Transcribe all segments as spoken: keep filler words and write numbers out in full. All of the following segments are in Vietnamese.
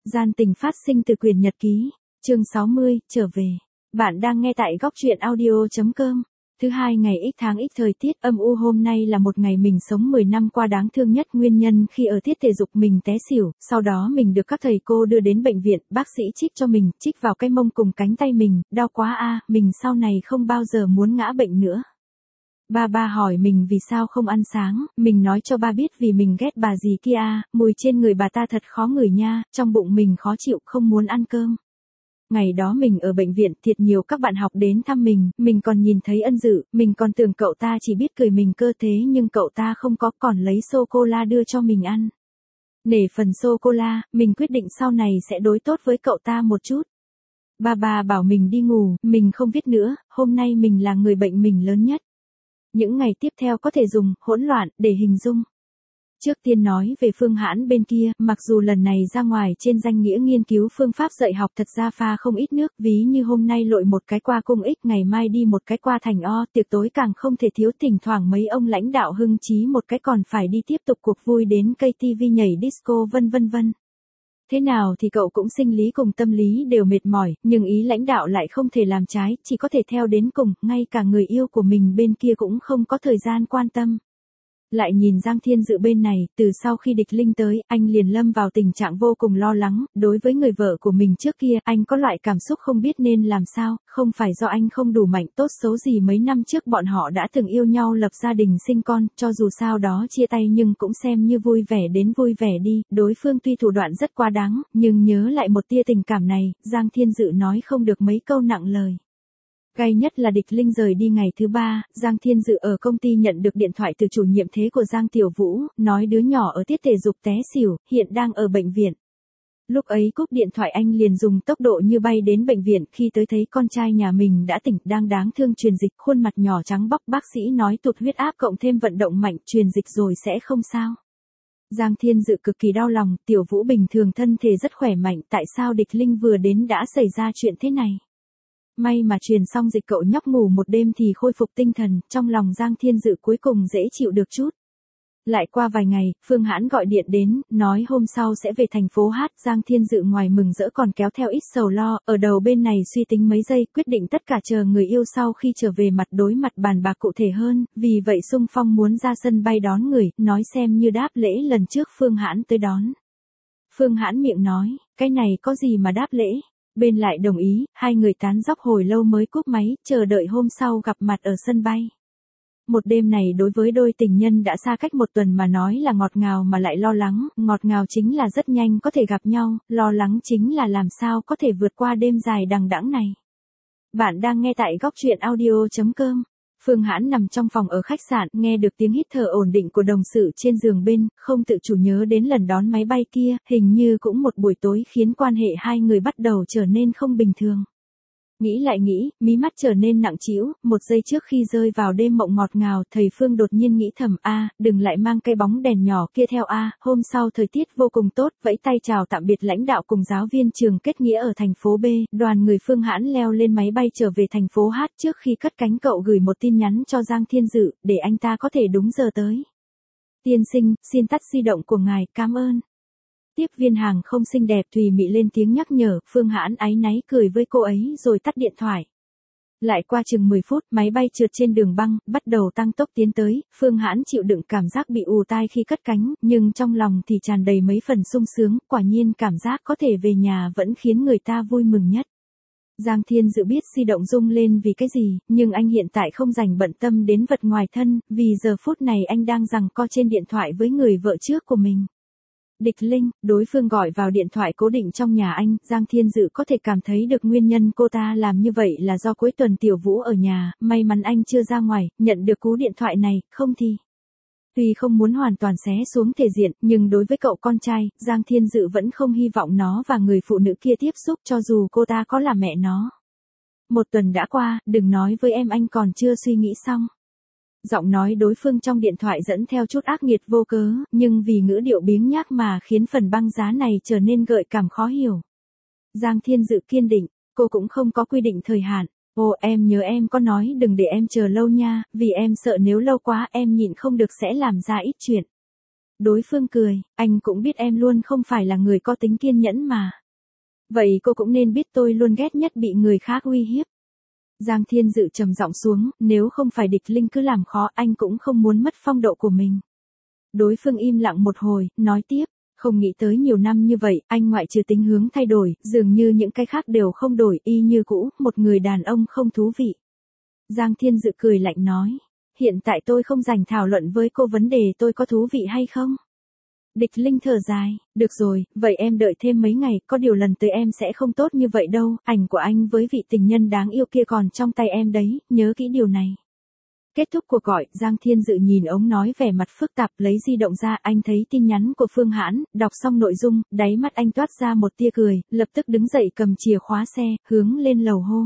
Gian tình phát sinh từ quyển nhật ký. Chương sáu mươi, trở về. Bạn đang nghe tại góc truyện audio.com. Thứ hai ngày X tháng X thời tiết âm u hôm nay là một ngày mình sống mười năm qua đáng thương nhất nguyên nhân khi ở tiết thể dục mình té xỉu, sau đó mình được các thầy cô đưa đến bệnh viện, bác sĩ trích cho mình, trích vào cái mông cùng cánh tay mình, đau quá a, mình sau này không bao giờ muốn ngã bệnh nữa. Ba ba hỏi mình vì sao không ăn sáng, mình nói cho ba biết vì mình ghét bà dì kia a, mùi trên người bà ta thật khó ngửi nha, trong bụng mình khó chịu không muốn ăn cơm. Ngày đó mình ở bệnh viện thiệt nhiều các bạn học đến thăm mình, mình còn nhìn thấy Ân Dự, mình còn tưởng cậu ta chỉ biết cười mình cơ thế nhưng cậu ta không có, còn lấy sô-cô-la đưa cho mình ăn. Nể phần sô-cô-la, mình quyết định sau này sẽ đối tốt với cậu ta một chút. Ba ba bảo mình đi ngủ, mình không viết nữa, hôm nay mình là người bệnh mình lớn nhất. Những ngày tiếp theo có thể dùng hỗn loạn để hình dung. Trước tiên nói về Phương Hãn bên kia, mặc dù lần này ra ngoài trên danh nghĩa nghiên cứu phương pháp dạy học thật ra pha không ít nước, ví như hôm nay lội một cái qua cung X, ngày mai đi một cái qua thành O, tiệc tối càng không thể thiếu, thỉnh thoảng mấy ông lãnh đạo hưng trí một cái còn phải đi tiếp tục cuộc vui đến cây ti vi nhảy disco vân vân vân. Thế nào thì cậu cũng sinh lý cùng tâm lý đều mệt mỏi, nhưng ý lãnh đạo lại không thể làm trái, chỉ có thể theo đến cùng, ngay cả người yêu của mình bên kia cũng không có thời gian quan tâm. Lại nhìn Giang Thiên Dự bên này, từ sau khi Địch Linh tới, anh liền lâm vào tình trạng vô cùng lo lắng, đối với người vợ của mình trước kia, anh có loại cảm xúc không biết nên làm sao, không phải do anh không đủ mạnh tốt xấu gì mấy năm trước bọn họ đã từng yêu nhau lập gia đình sinh con, cho dù sao đó chia tay nhưng cũng xem như vui vẻ đến vui vẻ đi, đối phương tuy thủ đoạn rất quá đáng, nhưng nhớ lại một tia tình cảm này, Giang Thiên Dự nói không được mấy câu nặng lời. Gay nhất là Địch Linh rời đi ngày thứ ba, Giang Thiên Dự ở công ty nhận được điện thoại từ chủ nhiệm thế của Giang Tiểu Vũ, nói đứa nhỏ ở tiết thể dục té xỉu, hiện đang ở bệnh viện. Lúc ấy cúp điện thoại anh liền dùng tốc độ như bay đến bệnh viện, khi tới thấy con trai nhà mình đã tỉnh, đang đáng thương truyền dịch, khuôn mặt nhỏ trắng bóc, bác sĩ nói tụt huyết áp cộng thêm vận động mạnh, truyền dịch rồi sẽ không sao. Giang Thiên Dự cực kỳ đau lòng, Tiểu Vũ bình thường thân thể rất khỏe mạnh, tại sao Địch Linh vừa đến đã xảy ra chuyện thế này? May mà truyền xong dịch cậu nhóc ngủ một đêm thì khôi phục tinh thần, trong lòng Giang Thiên Dự cuối cùng dễ chịu được chút. Lại qua vài ngày, Phương Hãn gọi điện đến, nói hôm sau sẽ về thành phố Hát, Giang Thiên Dự ngoài mừng rỡ còn kéo theo ít sầu lo, ở đầu bên này suy tính mấy giây, quyết định tất cả chờ người yêu sau khi trở về mặt đối mặt bàn bạc cụ thể hơn, vì vậy xung phong muốn ra sân bay đón người, nói xem như đáp lễ lần trước Phương Hãn tới đón. Phương Hãn miệng nói, cái này có gì mà đáp lễ? Bên lại đồng ý, hai người tán dóc hồi lâu mới cúp máy, chờ đợi hôm sau gặp mặt ở sân bay. Một đêm này đối với đôi tình nhân đã xa cách một tuần mà nói là ngọt ngào mà lại lo lắng, ngọt ngào chính là rất nhanh có thể gặp nhau, lo lắng chính là làm sao có thể vượt qua đêm dài đằng đẵng này. Bạn đang nghe tại góc truyện audio.com. Phương Hãn nằm trong phòng ở khách sạn, nghe được tiếng hít thở ổn định của đồng sự trên giường bên, không tự chủ nhớ đến lần đón máy bay kia, hình như cũng một buổi tối khiến quan hệ hai người bắt đầu trở nên không bình thường. Nghĩ lại nghĩ, mí mắt trở nên nặng trĩu, một giây trước khi rơi vào đêm mộng ngọt ngào, thầy Phương đột nhiên nghĩ thầm, a, đừng lại mang cây bóng đèn nhỏ kia theo a, hôm sau thời tiết vô cùng tốt, vẫy tay chào tạm biệt lãnh đạo cùng giáo viên trường kết nghĩa ở thành phố B, đoàn người Phương Hãn leo lên máy bay trở về thành phố Hát, trước khi cất cánh cậu gửi một tin nhắn cho Giang Thiên Dự, để anh ta có thể đúng giờ tới. Tiên sinh, xin tắt di động của ngài, cảm ơn. Tiếp viên hàng không xinh đẹp Thùy Mị lên tiếng nhắc nhở, Phương Hãn áy náy cười với cô ấy rồi tắt điện thoại. Lại qua chừng mười phút, máy bay trượt trên đường băng, bắt đầu tăng tốc tiến tới, Phương Hãn chịu đựng cảm giác bị ù tai khi cất cánh, nhưng trong lòng thì tràn đầy mấy phần sung sướng, quả nhiên cảm giác có thể về nhà vẫn khiến người ta vui mừng nhất. Giang Thiên Dự biết di động rung lên vì cái gì, nhưng anh hiện tại không dành bận tâm đến vật ngoài thân, vì giờ phút này anh đang giằng co trên điện thoại với người vợ trước của mình. Địch Linh, đối phương gọi vào điện thoại cố định trong nhà anh, Giang Thiên Dự có thể cảm thấy được nguyên nhân cô ta làm như vậy là do cuối tuần Tiểu Vũ ở nhà, may mắn anh chưa ra ngoài, nhận được cú điện thoại này, không thì. Tuy không muốn hoàn toàn xé xuống thể diện, nhưng đối với cậu con trai, Giang Thiên Dự vẫn không hy vọng nó và người phụ nữ kia tiếp xúc cho dù cô ta có là mẹ nó. Một tuần đã qua, đừng nói với em anh còn chưa suy nghĩ xong. Giọng nói đối phương trong điện thoại dẫn theo chút ác nghiệt vô cớ, nhưng vì ngữ điệu biếng nhác mà khiến phần băng giá này trở nên gợi cảm khó hiểu. Giang Thiên Dự kiên định, cô cũng không có quy định thời hạn. Ồ, em nhớ em có nói đừng để em chờ lâu nha, vì em sợ nếu lâu quá em nhịn không được sẽ làm ra ít chuyện. Đối phương cười, anh cũng biết em luôn không phải là người có tính kiên nhẫn mà. Vậy cô cũng nên biết tôi luôn ghét nhất bị người khác uy hiếp. Giang Thiên Dự trầm giọng xuống, nếu không phải địch linh cứ làm khó anh cũng không muốn mất phong độ của mình. Đối phương im lặng một hồi, nói tiếp, không nghĩ tới nhiều năm như vậy, anh ngoại trừ tính hướng thay đổi, dường như những cái khác đều không đổi, y như cũ, một người đàn ông không thú vị. Giang Thiên Dự cười lạnh nói, hiện tại tôi không rảnh thảo luận với cô vấn đề tôi có thú vị hay không. Địch Linh thở dài, được rồi, vậy em đợi thêm mấy ngày, có điều lần tới em sẽ không tốt như vậy đâu, ảnh của anh với vị tình nhân đáng yêu kia còn trong tay em đấy, nhớ kỹ điều này. Kết thúc cuộc gọi, Giang Thiên Dự nhìn ống nói vẻ mặt phức tạp, lấy di động ra, anh thấy tin nhắn của Phương Hãn, đọc xong nội dung, đáy mắt anh toát ra một tia cười, lập tức đứng dậy cầm chìa khóa xe, hướng lên lầu hô.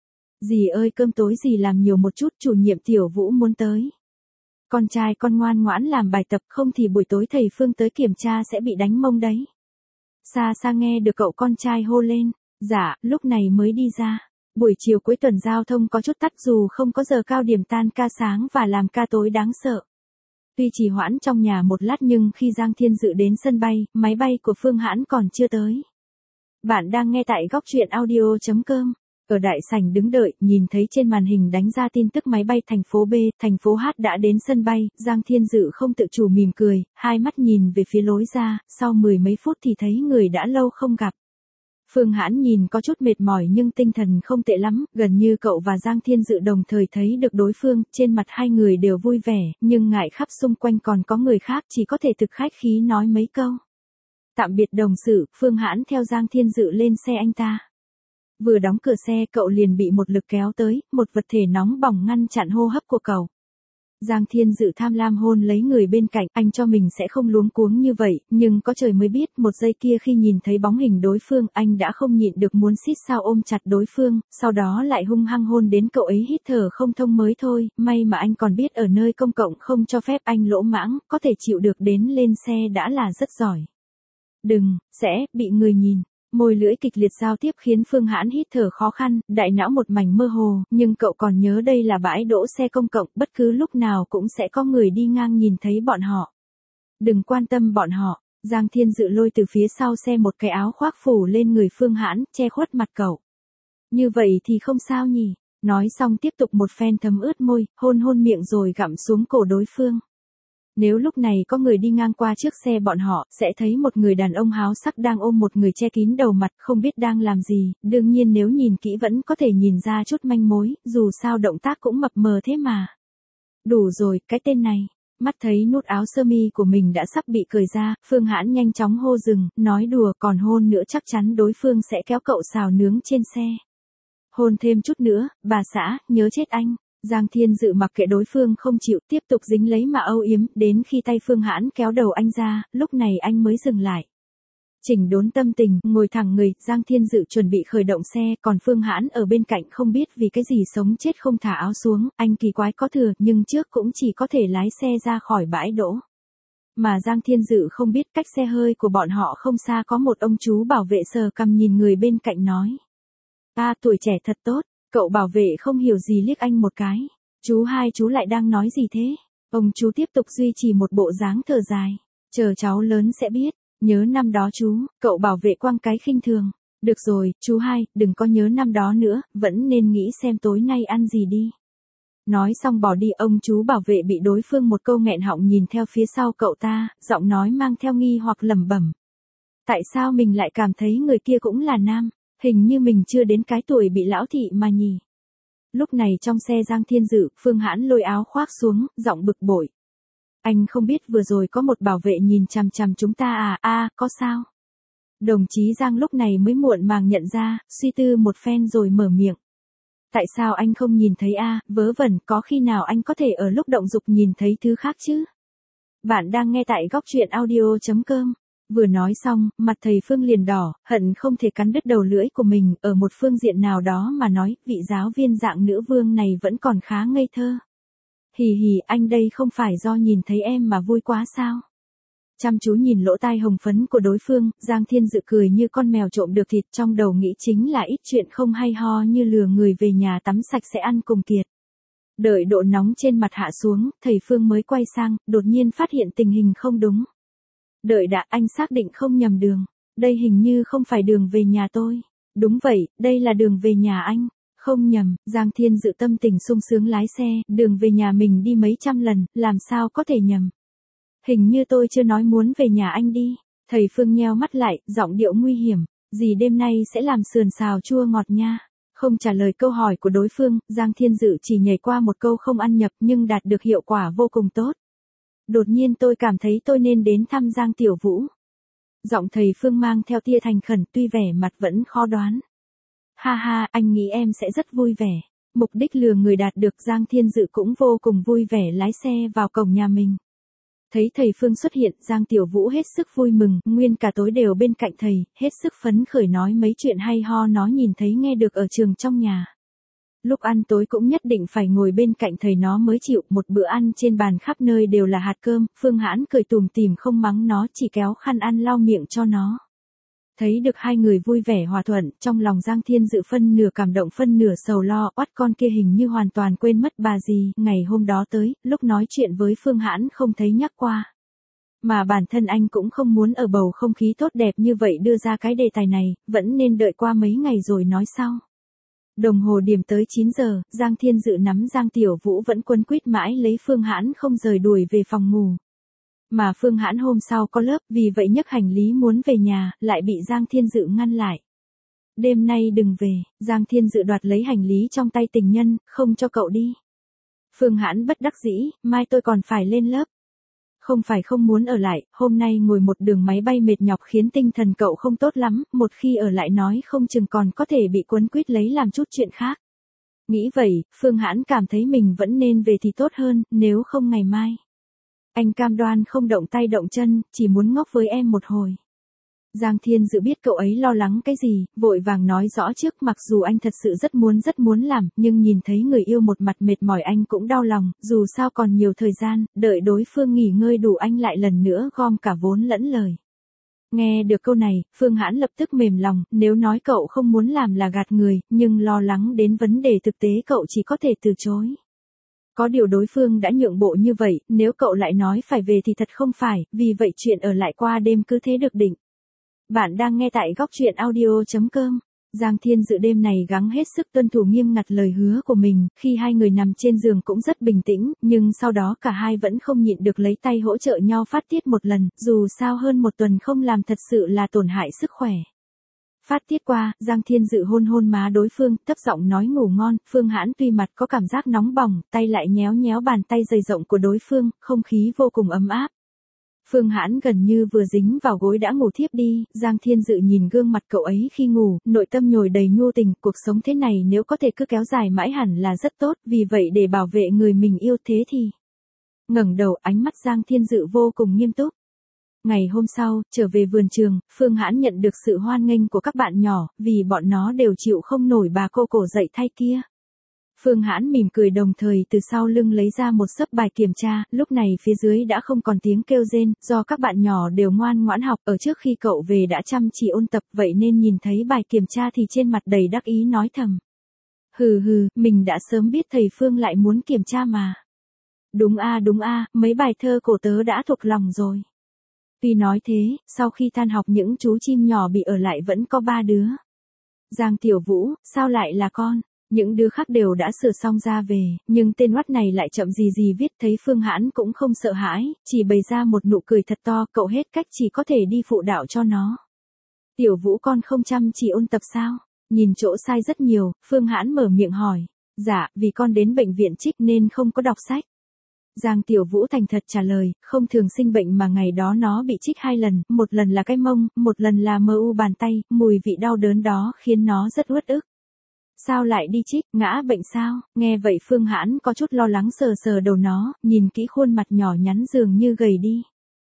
Dì ơi, cơm tối dì làm nhiều một chút, chủ nhiệm Tiểu Vũ muốn tới. Con trai con ngoan ngoãn làm bài tập, không thì buổi tối thầy Phương tới kiểm tra sẽ bị đánh mông đấy. Xa xa nghe được cậu con trai hô lên, dạ, lúc này mới đi ra. Buổi chiều cuối tuần giao thông có chút tắc dù không có giờ cao điểm tan ca sáng và làm ca tối đáng sợ. Tuy trì hoãn trong nhà một lát nhưng khi Giang Thiên Dự đến sân bay, máy bay của Phương Hãn còn chưa tới. Bạn đang nghe tại góc truyện audio chấm com. Ở đại sảnh đứng đợi, nhìn thấy trên màn hình đánh ra tin tức máy bay thành phố B, thành phố H đã đến sân bay, Giang Thiên Dự không tự chủ mỉm cười, hai mắt nhìn về phía lối ra, sau mười mấy phút thì thấy người đã lâu không gặp. Phương Hãn nhìn có chút mệt mỏi nhưng tinh thần không tệ lắm, gần như cậu và Giang Thiên Dự đồng thời thấy được đối phương, trên mặt hai người đều vui vẻ, nhưng ngại khắp xung quanh còn có người khác chỉ có thể thực khách khí nói mấy câu. Tạm biệt đồng sự, Phương Hãn theo Giang Thiên Dự lên xe anh ta. Vừa đóng cửa xe cậu liền bị một lực kéo tới, một vật thể nóng bỏng ngăn chặn hô hấp của cậu. Giang Thiên Dự tham lam hôn lấy người bên cạnh, anh cho mình sẽ không luống cuống như vậy, nhưng có trời mới biết, một giây kia khi nhìn thấy bóng hình đối phương, anh đã không nhịn được muốn xít sao ôm chặt đối phương, sau đó lại hung hăng hôn đến cậu ấy hít thở không thông mới thôi, may mà anh còn biết ở nơi công cộng không cho phép anh lỗ mãng, có thể chịu được đến lên xe đã là rất giỏi. Đừng, sẽ, bị người nhìn. Môi lưỡi kịch liệt giao tiếp khiến Phương Hãn hít thở khó khăn, đại não một mảnh mơ hồ, nhưng cậu còn nhớ đây là bãi đỗ xe công cộng, bất cứ lúc nào cũng sẽ có người đi ngang nhìn thấy bọn họ. Đừng quan tâm bọn họ, Giang Thiên Dự lôi từ phía sau xe một cái áo khoác phủ lên người Phương Hãn, che khuất mặt cậu. Như vậy thì không sao nhỉ, nói xong tiếp tục một phen thấm ướt môi, hôn hôn miệng rồi gặm xuống cổ đối phương. Nếu lúc này có người đi ngang qua trước xe bọn họ, sẽ thấy một người đàn ông háo sắc đang ôm một người che kín đầu mặt, không biết đang làm gì, đương nhiên nếu nhìn kỹ vẫn có thể nhìn ra chút manh mối, dù sao động tác cũng mập mờ thế mà. Đủ rồi, cái tên này. Mắt thấy nút áo sơ mi của mình đã sắp bị cởi ra, Phương Hãn nhanh chóng hô dừng, nói đùa, còn hôn nữa chắc chắn đối phương sẽ kéo cậu xào nướng trên xe. Hôn thêm chút nữa, bà xã, nhớ chết anh. Giang Thiên Dự mặc kệ đối phương không chịu, tiếp tục dính lấy mà âu yếm, đến khi tay Phương Hãn kéo đầu anh ra, lúc này anh mới dừng lại. Chỉnh đốn tâm tình, ngồi thẳng người, Giang Thiên Dự chuẩn bị khởi động xe, còn Phương Hãn ở bên cạnh không biết vì cái gì sống chết không thả áo xuống, anh kỳ quái có thừa, nhưng trước cũng chỉ có thể lái xe ra khỏi bãi đỗ. Mà Giang Thiên Dự không biết cách xe hơi của bọn họ không xa có một ông chú bảo vệ sờ cằm nhìn người bên cạnh nói. À, tuổi trẻ thật tốt. Cậu bảo vệ không hiểu gì liếc anh một cái. Chú hai chú lại đang nói gì thế? Ông chú tiếp tục duy trì một bộ dáng thở dài. Chờ cháu lớn sẽ biết. Nhớ năm đó chú, cậu bảo vệ quăng cái khinh thường. Được rồi, chú hai, đừng có nhớ năm đó nữa, vẫn nên nghĩ xem tối nay ăn gì đi. Nói xong bỏ đi, ông chú bảo vệ bị đối phương một câu nghẹn họng nhìn theo phía sau cậu ta, giọng nói mang theo nghi hoặc lẩm bẩm. Tại sao mình lại cảm thấy người kia cũng là nam? Hình như mình chưa đến cái tuổi bị lão thị mà nhỉ. Lúc này trong xe Giang Thiên Dự, Phương Hãn lôi áo khoác xuống, giọng bực bội. Anh không biết vừa rồi có một bảo vệ nhìn chằm chằm chúng ta à, a à, có sao? Đồng chí Giang lúc này mới muộn màng nhận ra, suy tư một phen rồi mở miệng. Tại sao anh không nhìn thấy a à, vớ vẩn, có khi nào anh có thể ở lúc động dục nhìn thấy thứ khác chứ? Bạn đang nghe tại góc truyện audio chấm com. Vừa nói xong, mặt thầy Phương liền đỏ, hận không thể cắn đứt đầu lưỡi của mình, ở một phương diện nào đó mà nói, vị giáo viên dạng nữ vương này vẫn còn khá ngây thơ. Hì hì, anh đây không phải do nhìn thấy em mà vui quá sao? Chăm chú nhìn lỗ tai hồng phấn của đối phương, Giang Thiên Dự cười như con mèo trộm được thịt, trong đầu nghĩ chính là ít chuyện không hay ho như lừa người về nhà tắm sạch sẽ ăn cùng kiệt. Đợi độ nóng trên mặt hạ xuống, thầy Phương mới quay sang, đột nhiên phát hiện tình hình không đúng. Đợi đã, anh xác định không nhầm đường. Đây hình như không phải đường về nhà tôi. Đúng vậy, đây là đường về nhà anh. Không nhầm, Giang Thiên Dự tâm tình sung sướng lái xe, đường về nhà mình đi mấy trăm lần, làm sao có thể nhầm. Hình như tôi chưa nói muốn về nhà anh đi. Thầy Phương nheo mắt lại, giọng điệu nguy hiểm. Dì đêm nay sẽ làm sườn xào chua ngọt nha. Không trả lời câu hỏi của đối phương, Giang Thiên Dự chỉ nhảy qua một câu không ăn nhập nhưng đạt được hiệu quả vô cùng tốt. Đột nhiên tôi cảm thấy tôi nên đến thăm Giang Tiểu Vũ. Giọng thầy Phương mang theo tia thành khẩn tuy vẻ mặt vẫn khó đoán. Ha ha, anh nghĩ em sẽ rất vui vẻ. Mục đích lừa người đạt được, Giang Thiên Dự cũng vô cùng vui vẻ lái xe vào cổng nhà mình. Thấy thầy Phương xuất hiện, Giang Tiểu Vũ hết sức vui mừng, nguyên cả tối đều bên cạnh thầy, hết sức phấn khởi nói mấy chuyện hay ho nó nhìn thấy nghe được ở trường trong nhà. Lúc ăn tối cũng nhất định phải ngồi bên cạnh thầy nó mới chịu, một bữa ăn trên bàn khắp nơi đều là hạt cơm, Phương Hãn cười tủm tỉm không mắng nó, chỉ kéo khăn ăn lau miệng cho nó. Thấy được hai người vui vẻ hòa thuận, trong lòng Giang Thiên Dự phân nửa cảm động phân nửa sầu lo, oắt con kia hình như hoàn toàn quên mất bà dì, ngày hôm đó tới, lúc nói chuyện với Phương Hãn không thấy nhắc qua. Mà bản thân anh cũng không muốn ở bầu không khí tốt đẹp như vậy đưa ra cái đề tài này, vẫn nên đợi qua mấy ngày rồi nói sau. Đồng hồ điểm tới chín giờ, Giang Thiên Dự nắm Giang Tiểu Vũ vẫn quấn quýt mãi lấy Phương Hãn không rời đuổi về phòng ngủ. Mà Phương Hãn hôm sau có lớp, vì vậy nhấc hành lý muốn về nhà, lại bị Giang Thiên Dự ngăn lại. Đêm nay đừng về, Giang Thiên Dự đoạt lấy hành lý trong tay tình nhân, không cho cậu đi. Phương Hãn bất đắc dĩ, mai tôi còn phải lên lớp. Không phải không muốn ở lại, hôm nay ngồi một đường máy bay mệt nhọc khiến tinh thần cậu không tốt lắm, một khi ở lại nói không chừng còn có thể bị quấn quýt lấy làm chút chuyện khác. Nghĩ vậy, Phương Hãn cảm thấy mình vẫn nên về thì tốt hơn, nếu không ngày mai. Anh cam đoan không động tay động chân, chỉ muốn ngốc với em một hồi. Giang Thiên Dự biết cậu ấy lo lắng cái gì, vội vàng nói rõ trước, mặc dù anh thật sự rất muốn rất muốn làm, nhưng nhìn thấy người yêu một mặt mệt mỏi anh cũng đau lòng, dù sao còn nhiều thời gian, đợi đối phương nghỉ ngơi đủ anh lại lần nữa gom cả vốn lẫn lời. Nghe được câu này, Phương Hãn lập tức mềm lòng, nếu nói cậu không muốn làm là gạt người, nhưng lo lắng đến vấn đề thực tế cậu chỉ có thể từ chối. Có điều đối phương đã nhượng bộ như vậy, nếu cậu lại nói phải về thì thật không phải, vì vậy chuyện ở lại qua đêm cứ thế được định. Bạn đang nghe tại góc truyện audio chấm com. Giang Thiên Dự đêm này gắng hết sức tuân thủ nghiêm ngặt lời hứa của mình, khi hai người nằm trên giường cũng rất bình tĩnh, nhưng sau đó cả hai vẫn không nhịn được lấy tay hỗ trợ nhau phát tiết một lần, dù sao hơn một tuần không làm thật sự là tổn hại sức khỏe. Phát tiết qua, Giang Thiên Dự hôn hôn má đối phương, thấp giọng nói ngủ ngon, Phương Hãn tuy mặt có cảm giác nóng bỏng, tay lại nhéo nhéo bàn tay dày rộng của đối phương, không khí vô cùng ấm áp. Phương Hãn gần như vừa dính vào gối đã ngủ thiếp đi, Giang Thiên Dự nhìn gương mặt cậu ấy khi ngủ, nội tâm nhồi đầy nhu tình, cuộc sống thế này nếu có thể cứ kéo dài mãi hẳn là rất tốt, vì vậy để bảo vệ người mình yêu thế thì. Ngẩng đầu, ánh mắt Giang Thiên Dự vô cùng nghiêm túc. Ngày hôm sau, trở về vườn trường, Phương Hãn nhận được sự hoan nghênh của các bạn nhỏ, vì bọn nó đều chịu không nổi bà cô cổ dạy thay kia. Phương Hãn mỉm cười đồng thời từ sau lưng lấy ra một xấp bài kiểm tra, lúc này phía dưới đã không còn tiếng kêu rên, do các bạn nhỏ đều ngoan ngoãn học, ở trước khi cậu về đã chăm chỉ ôn tập, vậy nên nhìn thấy bài kiểm tra thì trên mặt đầy đắc ý nói thầm. Hừ hừ, mình đã sớm biết thầy Phương lại muốn kiểm tra mà. Đúng a đúng a, mấy bài thơ cổ tớ đã thuộc lòng rồi. Tuy nói thế, sau khi tan học những chú chim nhỏ bị ở lại vẫn có ba đứa. Giang Tiểu Vũ, sao lại là con? Những đứa khác đều đã sửa xong ra về, nhưng tên oắt này lại chậm gì gì viết, thấy Phương Hãn cũng không sợ hãi, chỉ bày ra một nụ cười thật to, cậu hết cách chỉ có thể đi phụ đạo cho nó. Tiểu Vũ con không chăm chỉ ôn tập sao? Nhìn chỗ sai rất nhiều, Phương Hãn mở miệng hỏi. Dạ, vì con đến bệnh viện trích nên không có đọc sách. Giang Tiểu Vũ thành thật trả lời, không thường sinh bệnh mà ngày đó nó bị trích hai lần, một lần là cái mông, một lần là mờ u bàn tay, mùi vị đau đớn đó khiến nó rất uất ức. Sao lại đi trích, ngã bệnh sao? Nghe vậy Phương Hãn có chút lo lắng sờ sờ đầu nó, nhìn kỹ khuôn mặt nhỏ nhắn dường như gầy đi.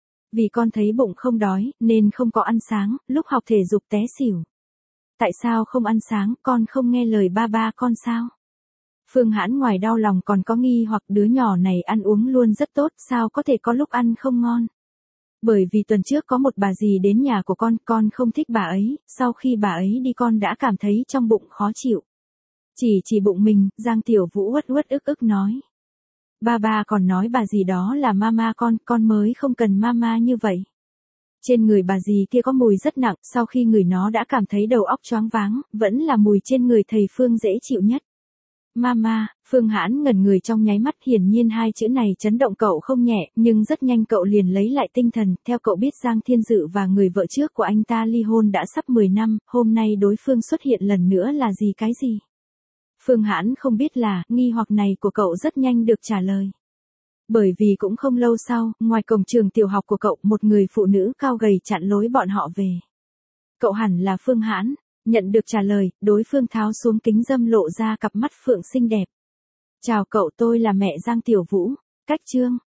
Vì con thấy bụng không đói, nên không có ăn sáng, lúc học thể dục té xỉu. Tại sao không ăn sáng, con không nghe lời ba ba con sao? Phương Hãn ngoài đau lòng còn có nghi hoặc đứa nhỏ này ăn uống luôn rất tốt, sao có thể có lúc ăn không ngon? Bởi vì tuần trước có một bà dì đến nhà của con, con không thích bà ấy, sau khi bà ấy đi con đã cảm thấy trong bụng khó chịu. Chỉ chỉ bụng mình, Giang Tiểu Vũ uất uất ức ức nói. Ba ba còn nói bà gì đó là mama con, con mới không cần mama như vậy. Trên người bà dì kia có mùi rất nặng, sau khi ngửi nó đã cảm thấy đầu óc choáng váng, vẫn là mùi trên người thầy Phương dễ chịu nhất. Mama, Phương Hãn ngẩn người trong nháy mắt, hiển nhiên hai chữ này chấn động cậu không nhẹ, nhưng rất nhanh cậu liền lấy lại tinh thần, theo cậu biết Giang Thiên Dự và người vợ trước của anh ta ly hôn đã sắp mười năm, hôm nay đối phương xuất hiện lần nữa là gì cái gì? Phương Hãn không biết là, nghi hoặc này của cậu rất nhanh được trả lời. Bởi vì cũng không lâu sau, ngoài cổng trường tiểu học của cậu, một người phụ nữ cao gầy chặn lối bọn họ về. Cậu hẳn là Phương Hãn. Nhận được trả lời, đối phương tháo xuống kính dâm lộ ra cặp mắt phượng xinh đẹp. Chào cậu, tôi là mẹ Giang Tiểu Vũ. Cách chương